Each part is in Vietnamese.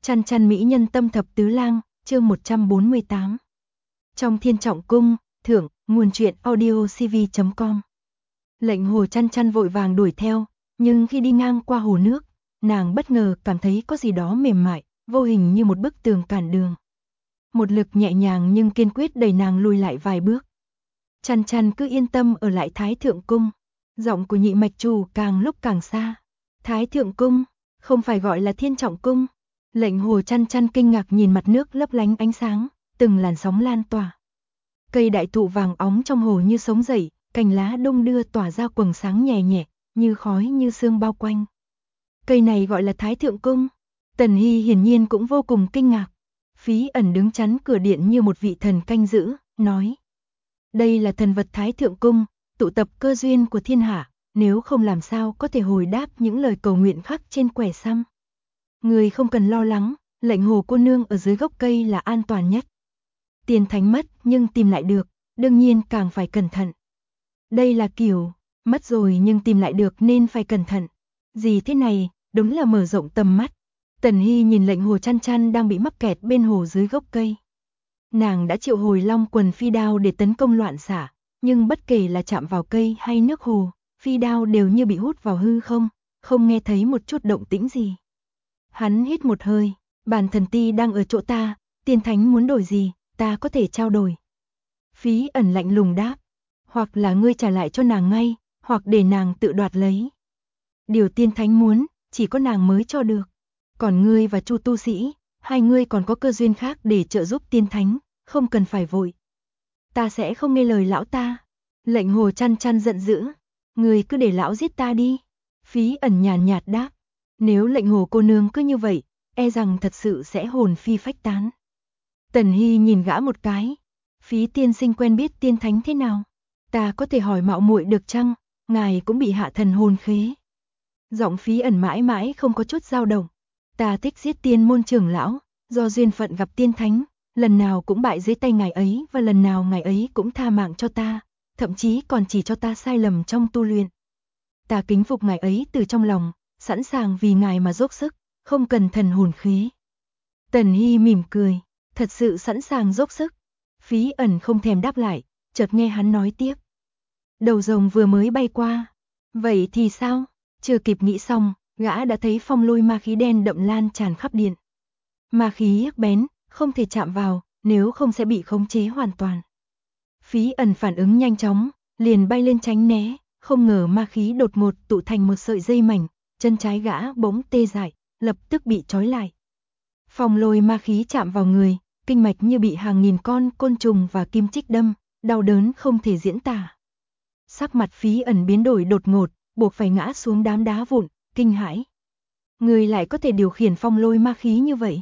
Chăn chăn mỹ nhân tâm thập tứ lang, chương 148. Trong Thiên Trọng Cung, thưởng, nguồn truyện audiocv.com. Lệnh Hồ chăn chăn vội vàng đuổi theo, nhưng khi đi ngang qua hồ nước, nàng bất ngờ cảm thấy có gì đó mềm mại, vô hình như một bức tường cản đường. Một lực nhẹ nhàng nhưng kiên quyết đẩy nàng lùi lại vài bước. Chăn chăn cứ yên tâm ở lại Thái Thượng Cung. Giọng của nhị mạch chủ càng lúc càng xa. Thái Thượng Cung, không phải gọi là Thiên Trọng Cung. Lệnh Hồ chăn chăn kinh ngạc nhìn mặt nước lấp lánh ánh sáng, từng làn sóng lan tỏa. Cây đại thụ vàng óng trong hồ như sống dậy, cành lá đung đưa tỏa ra quầng sáng nhẹ nhẹ, như khói như sương bao quanh. Cây này gọi là Thái Thượng Cung. Tần Hy hiển nhiên cũng vô cùng kinh ngạc. Phí Ẩn đứng chắn cửa điện như một vị thần canh giữ, nói: đây là thần vật Thái Thượng Cung, tụ tập cơ duyên của thiên hạ, nếu không làm sao có thể hồi đáp những lời cầu nguyện khắc trên quẻ xăm. Người không cần lo lắng, Lệnh Hồ cô nương ở dưới gốc cây là an toàn nhất. Tiền thánh mất nhưng tìm lại được, đương nhiên càng phải cẩn thận. Đây là kiểu, mất rồi nhưng tìm lại được nên phải cẩn thận. Gì thế này, đúng là mở rộng tầm mắt. Tần Hy nhìn Lệnh Hồ chăn chăn đang bị mắc kẹt bên hồ dưới gốc cây. Nàng đã triệu hồi long quần phi đao để tấn công loạn xả, nhưng bất kể là chạm vào cây hay nước hồ, phi đao đều như bị hút vào hư không, không nghe thấy một chút động tĩnh gì. Hắn hít một hơi, bản thần ti đang ở chỗ ta, tiên thánh muốn đổi gì, ta có thể trao đổi. Phí Ẩn lạnh lùng đáp, hoặc là ngươi trả lại cho nàng ngay, hoặc để nàng tự đoạt lấy. Điều tiên thánh muốn, chỉ có nàng mới cho được. Còn ngươi và Chu tu sĩ, hai ngươi còn có cơ duyên khác để trợ giúp tiên thánh, không cần phải vội. Ta sẽ không nghe lời lão ta. Lệnh Hồ chăn chăn giận dữ, ngươi cứ để lão giết ta đi. Phí Ẩn nhàn nhạt đáp, nếu Lệnh Hồ cô nương cứ như vậy, e rằng thật sự sẽ hồn phi phách tán. Tần Hy nhìn gã một cái, Phí tiên sinh quen biết tiên thánh thế nào? Ta có thể hỏi mạo muội được chăng? Ngài cũng bị hạ thần hồn khế. Giọng Phí Ẩn mãi mãi không có chút dao động. Ta thích giết tiên môn trưởng lão, do duyên phận gặp tiên thánh, lần nào cũng bại dưới tay ngài ấy và lần nào ngài ấy cũng tha mạng cho ta, thậm chí còn chỉ cho ta sai lầm trong tu luyện. Ta kính phục ngài ấy từ trong lòng, sẵn sàng vì ngài mà dốc sức, không cần thần hồn khế. Tần Hy mỉm cười, thật sự sẵn sàng dốc sức. Phí Ẩn không thèm đáp lại, chợt nghe hắn nói tiếp. Đầu rồng vừa mới bay qua. Vậy thì sao? Chưa kịp nghĩ xong, gã đã thấy phong lôi ma khí đen đậm lan tràn khắp điện. Ma khí sắc bén, không thể chạm vào, nếu không sẽ bị khống chế hoàn toàn. Phí Ẩn phản ứng nhanh chóng, liền bay lên tránh né, không ngờ ma khí đột ngột tụ thành một sợi dây mảnh, chân trái gã bỗng tê dại, lập tức bị trói lại. Phong lôi ma khí chạm vào người, kinh mạch như bị hàng nghìn con côn trùng và kim chích đâm, đau đớn không thể diễn tả. Sắc mặt Phí Ẩn biến đổi đột ngột, buộc phải ngã xuống đám đá vụn, kinh hãi. Ngươi lại có thể điều khiển phong lôi ma khí như vậy?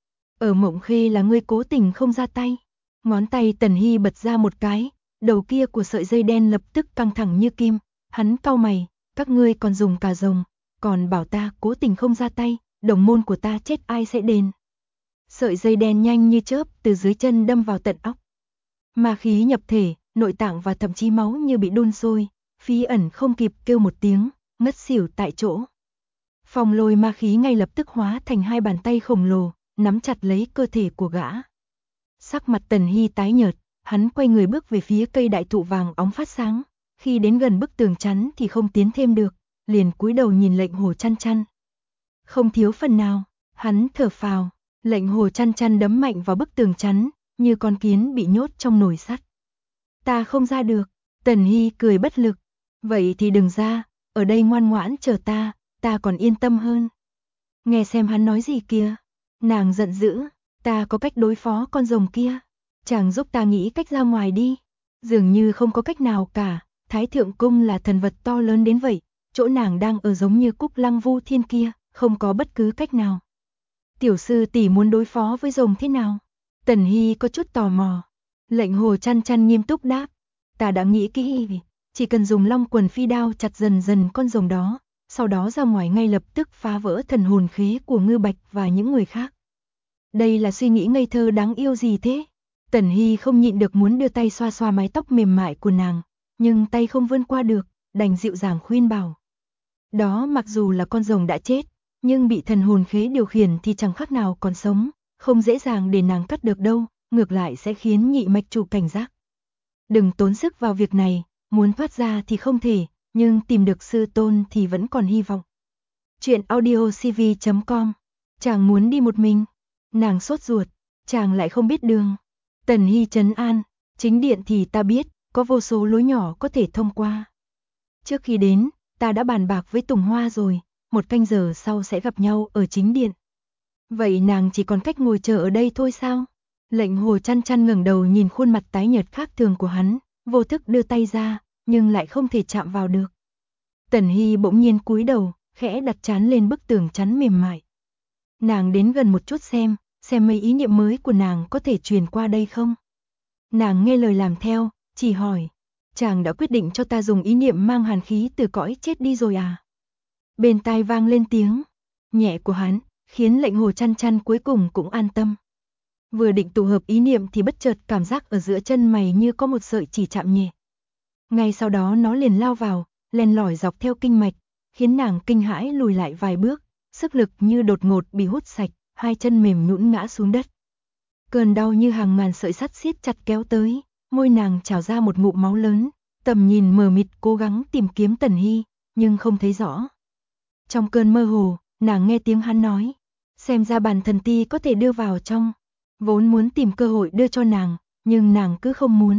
Ở Mộng Khê là ngươi cố tình không ra tay. Ngón tay Tần Hy bật ra một cái, đầu kia của sợi dây đen lập tức căng thẳng như kim. Hắn cau mày, các ngươi còn dùng cả rồng, còn bảo ta cố tình không ra tay, đồng môn của ta chết ai sẽ đền. Sợi dây đen nhanh như chớp từ dưới chân đâm vào tận óc. Ma khí nhập thể, nội tạng và thậm chí máu như bị đun sôi. Phí Ẩn không kịp kêu một tiếng, ngất xỉu tại chỗ. Phong lôi ma khí ngay lập tức hóa thành hai bàn tay khổng lồ, nắm chặt lấy cơ thể của gã. Sắc mặt Tần Hy tái nhợt, hắn quay người bước về phía cây đại thụ vàng óng phát sáng. Khi đến gần bức tường chắn thì không tiến thêm được, liền cúi đầu nhìn Lệnh Hồ chăn chăn. Không thiếu phần nào, hắn thở phào. Lệnh Hồ chăn chăn đấm mạnh vào bức tường chắn, như con kiến bị nhốt trong nồi sắt. Ta không ra được. Tần Hy cười bất lực. Vậy thì đừng ra, ở đây ngoan ngoãn chờ ta còn yên tâm hơn. Nghe xem hắn nói gì kìa. Nàng giận dữ, ta có cách đối phó con rồng kia. Chàng giúp ta nghĩ cách ra ngoài đi. Dường như không có cách nào cả, Thái Thượng Cung là thần vật to lớn đến vậy, chỗ nàng đang ở giống như Cúc Lăng Vu Thiên kia, không có bất cứ cách nào. Tiểu sư tỷ muốn đối phó với rồng thế nào? Tần Hy có chút tò mò. Lệnh Hồ chăn chăn nghiêm túc đáp, ta đã nghĩ kỹ, chỉ cần dùng long quần phi đao chặt dần dần con rồng đó, sau đó ra ngoài ngay lập tức phá vỡ thần hồn khế của Ngư Bạch và những người khác. Đây là suy nghĩ ngây thơ đáng yêu gì thế? Tần Hy không nhịn được muốn đưa tay xoa xoa mái tóc mềm mại của nàng, nhưng tay không vươn qua được, đành dịu dàng khuyên bảo. Đó mặc dù là con rồng đã chết, nhưng bị thần hồn khế điều khiển thì chẳng khác nào còn sống, không dễ dàng để nàng cắt được đâu, ngược lại sẽ khiến nhị mạch chủ cảnh giác. Đừng tốn sức vào việc này, muốn thoát ra thì không thể, nhưng tìm được sư tôn thì vẫn còn hy vọng. Chuyện audiocv.com. Chàng muốn đi một mình. Nàng sốt ruột, chàng lại không biết đường. Tần Hy trấn an, chính điện thì ta biết, có vô số lối nhỏ có thể thông qua. Trước khi đến, ta đã bàn bạc với Tùng Hoa rồi, 1 canh giờ sau sẽ gặp nhau ở chính điện. Vậy nàng chỉ còn cách ngồi chờ ở đây thôi sao? Lệnh Hồ chăn chăn ngẩng đầu nhìn khuôn mặt tái nhợt khác thường của hắn, vô thức đưa tay ra, nhưng lại không thể chạm vào được. Tần Hy bỗng nhiên cúi đầu, khẽ đặt trán lên bức tường chắn mềm mại. Nàng đến gần một chút xem mấy ý niệm mới của nàng có thể truyền qua đây không? Nàng nghe lời làm theo, chỉ hỏi, chàng đã quyết định cho ta dùng ý niệm mang hàn khí từ cõi chết đi rồi à? Bên tai vang lên tiếng nhẹ của hắn, khiến Lệnh Hồ chăn chăn cuối cùng cũng an tâm. Vừa định tụ hợp ý niệm thì bất chợt cảm giác ở giữa chân mày như có một sợi chỉ chạm nhẹ. Ngay sau đó nó liền lao vào, len lỏi dọc theo kinh mạch, khiến nàng kinh hãi lùi lại vài bước, sức lực như đột ngột bị hút sạch, 2 chân mềm nhũn ngã xuống đất. Cơn đau như hàng ngàn sợi sắt siết chặt kéo tới, môi nàng trào ra một ngụm máu lớn, tầm nhìn mờ mịt cố gắng tìm kiếm Tần Hy, nhưng không thấy rõ. Trong cơn mơ hồ, nàng nghe tiếng hắn nói, xem ra bản thần ti có thể đưa vào trong. Vốn muốn tìm cơ hội đưa cho nàng, nhưng nàng cứ không muốn.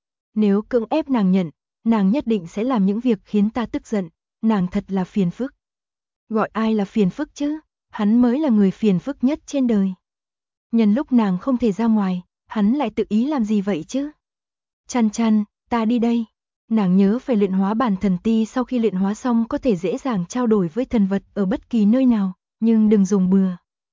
Nếu cưỡng ép nàng nhận, nàng nhất định sẽ làm những việc khiến ta tức giận, nàng thật là phiền phức. Gọi ai là phiền phức chứ, hắn mới là người phiền phức nhất trên đời. Nhân lúc nàng không thể ra ngoài, hắn lại tự ý làm gì vậy chứ? Chăn chăn, ta đi đây. Nàng nhớ phải luyện hóa bản thần ti, sau khi luyện hóa xong có thể dễ dàng trao đổi với thần vật ở bất kỳ nơi nào, nhưng đừng dùng bừa.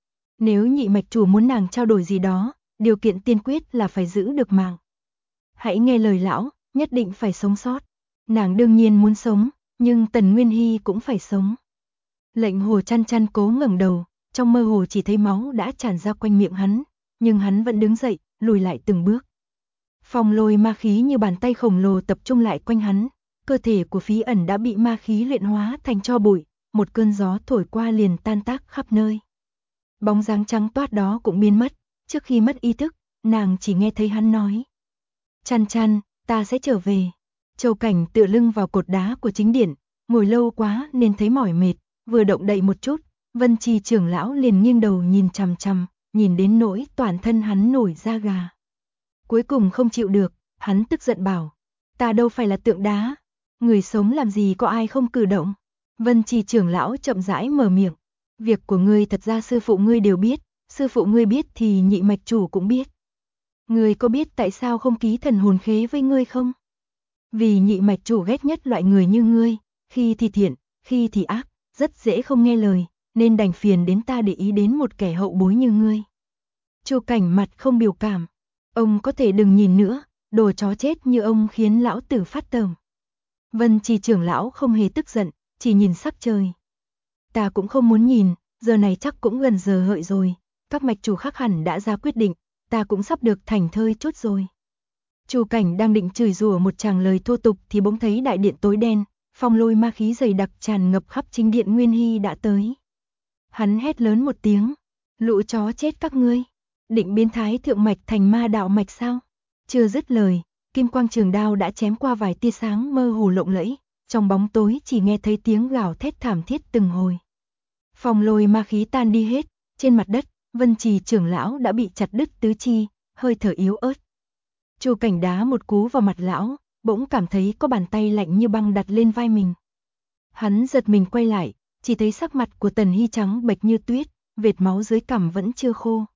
Nếu nhị mạch chủ muốn nàng trao đổi gì đó, điều kiện tiên quyết là phải giữ được mạng. Hãy nghe lời lão, nhất định phải sống sót. Nàng đương nhiên muốn sống, nhưng Tần Nguyên Hy cũng phải sống. Lệnh Hồ chăn chăn cố ngẩng đầu, trong mơ hồ chỉ thấy máu đã tràn ra quanh miệng hắn, nhưng hắn vẫn đứng dậy, lùi lại từng bước. Phong lôi ma khí như bàn tay khổng lồ tập trung lại quanh hắn, cơ thể của Phí Ẩn đã bị ma khí luyện hóa thành tro bụi, một cơn gió thổi qua liền tan tác khắp nơi. Bóng dáng trắng toát đó cũng biến mất, trước khi mất ý thức, nàng chỉ nghe thấy hắn nói. Chăn chăn, ta sẽ trở về. Châu Cảnh tựa lưng vào cột đá của chính điện, ngồi lâu quá nên thấy mỏi mệt, vừa động đậy một chút, Vân Trì trưởng lão liền nghiêng đầu nhìn chằm chằm, nhìn đến nỗi toàn thân hắn nổi da gà. Cuối cùng không chịu được, hắn tức giận bảo, ta đâu phải là tượng đá, người sống làm gì có ai không cử động. Vân Trì trưởng lão chậm rãi mở miệng, việc của ngươi thật ra sư phụ ngươi đều biết, sư phụ ngươi biết thì nhị mạch chủ cũng biết. Ngươi có biết tại sao không ký thần hồn khế với ngươi không? Vì nhị mạch chủ ghét nhất loại người như ngươi, khi thì thiện, khi thì ác, rất dễ không nghe lời, nên đành phiền đến ta để ý đến một kẻ hậu bối như ngươi. Chu Cảnh mặt không biểu cảm, ông có thể đừng nhìn nữa, đồ chó chết như ông khiến lão tử phát tởm. Vân Trì trưởng lão không hề tức giận, chỉ nhìn sắc trời. Ta cũng không muốn nhìn, giờ này chắc cũng gần giờ hợi rồi, các mạch chủ khác hẳn đã ra quyết định, ta cũng sắp được thảnh thơi chút rồi. Chu Cảnh đang định chửi rủa một tràng lời thô tục thì bỗng thấy đại điện tối đen, phong lôi ma khí dày đặc tràn ngập khắp chính điện. Nguyên Hy đã tới. Hắn hét lớn một tiếng, lũ chó chết các ngươi, định biến thái thượng mạch thành ma đạo mạch sao? Chưa dứt lời, kim quang trường đao đã chém qua vài tia sáng mơ hồ lộng lẫy, trong bóng tối chỉ nghe thấy tiếng gào thét thảm thiết từng hồi. Phong lôi ma khí tan đi hết, trên mặt đất, Vân Trì trưởng lão đã bị chặt đứt tứ chi, hơi thở yếu ớt. Chu Cảnh đá một cú vào mặt lão, bỗng cảm thấy có bàn tay lạnh như băng đặt lên vai mình. Hắn giật mình quay lại, chỉ thấy sắc mặt của Tần Hy trắng bệch như tuyết, vệt máu dưới cằm vẫn chưa khô.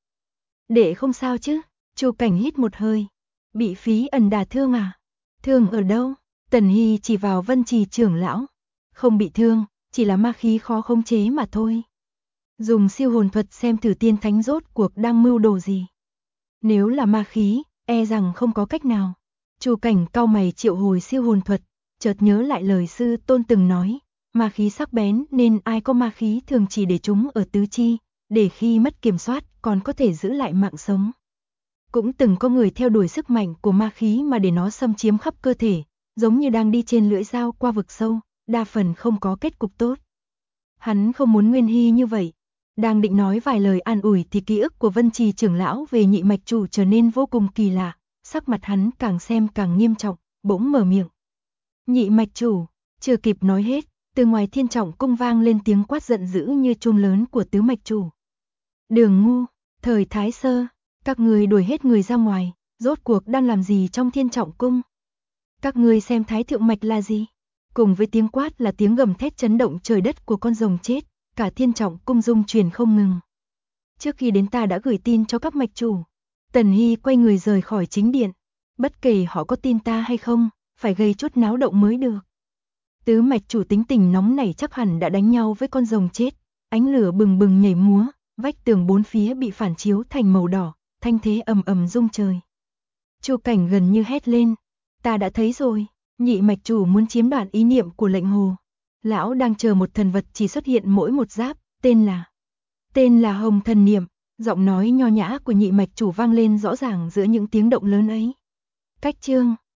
Đệ không sao chứ? Chu Cảnh hít một hơi. Bị Phí Ẩn đả thương à? Thương ở đâu? Tần Hy chỉ vào Vân Trì trưởng lão. Không bị thương, chỉ là ma khí khó khống chế mà thôi. Dùng siêu hồn thuật xem thử tiên thánh rốt cuộc đang mưu đồ gì. Nếu là ma khí, e rằng không có cách nào. Chu Cảnh cau mày triệu hồi siêu hồn thuật, chợt nhớ lại lời sư tôn từng nói, ma khí sắc bén nên ai có ma khí thường chỉ để chúng ở tứ chi, để khi mất kiểm soát còn có thể giữ lại mạng sống. Cũng từng có người theo đuổi sức mạnh của ma khí mà để nó xâm chiếm khắp cơ thể, giống như đang đi trên lưỡi dao qua vực sâu, đa phần không có kết cục tốt. Hắn không muốn Nguyên Hy như vậy. Đang định nói vài lời an ủi thì ký ức của Vân Trì trưởng lão về nhị mạch chủ trở nên vô cùng kỳ lạ, sắc mặt hắn càng xem càng nghiêm trọng, bỗng mở miệng. Nhị mạch chủ, chưa kịp nói hết, từ ngoài Thiên Trọng cung vang lên tiếng quát giận dữ như chuông lớn của tứ mạch chủ. Đường ngu, thời Thái Sơ, các người đuổi hết người ra ngoài, rốt cuộc đang làm gì trong Thiên Trọng cung? Các ngươi xem Thái Thượng mạch là gì? Cùng với tiếng quát là tiếng gầm thét chấn động trời đất của con rồng chết, cả Thiên Trọng cung rung chuyển không ngừng. Trước khi đến ta đã gửi tin cho các mạch chủ. Tần Hy quay người rời khỏi chính điện. Bất kể họ có tin ta hay không, phải gây chút náo động mới được. Tứ mạch chủ tính tình nóng nảy chắc hẳn đã đánh nhau với con rồng chết. Ánh lửa bừng bừng nhảy múa, vách tường bốn phía bị phản chiếu thành màu đỏ, thanh thế ầm ầm rung trời. Chu Cảnh gần như hét lên. Ta đã thấy rồi, nhị mạch chủ muốn chiếm đoạt ý niệm của lệnh hồ. Lão đang chờ một thần vật chỉ xuất hiện mỗi một giáp, tên là Hồng Thần Niệm. Giọng nói nho nhã của nhị mạch chủ vang lên rõ ràng giữa những tiếng động lớn ấy. Cách chương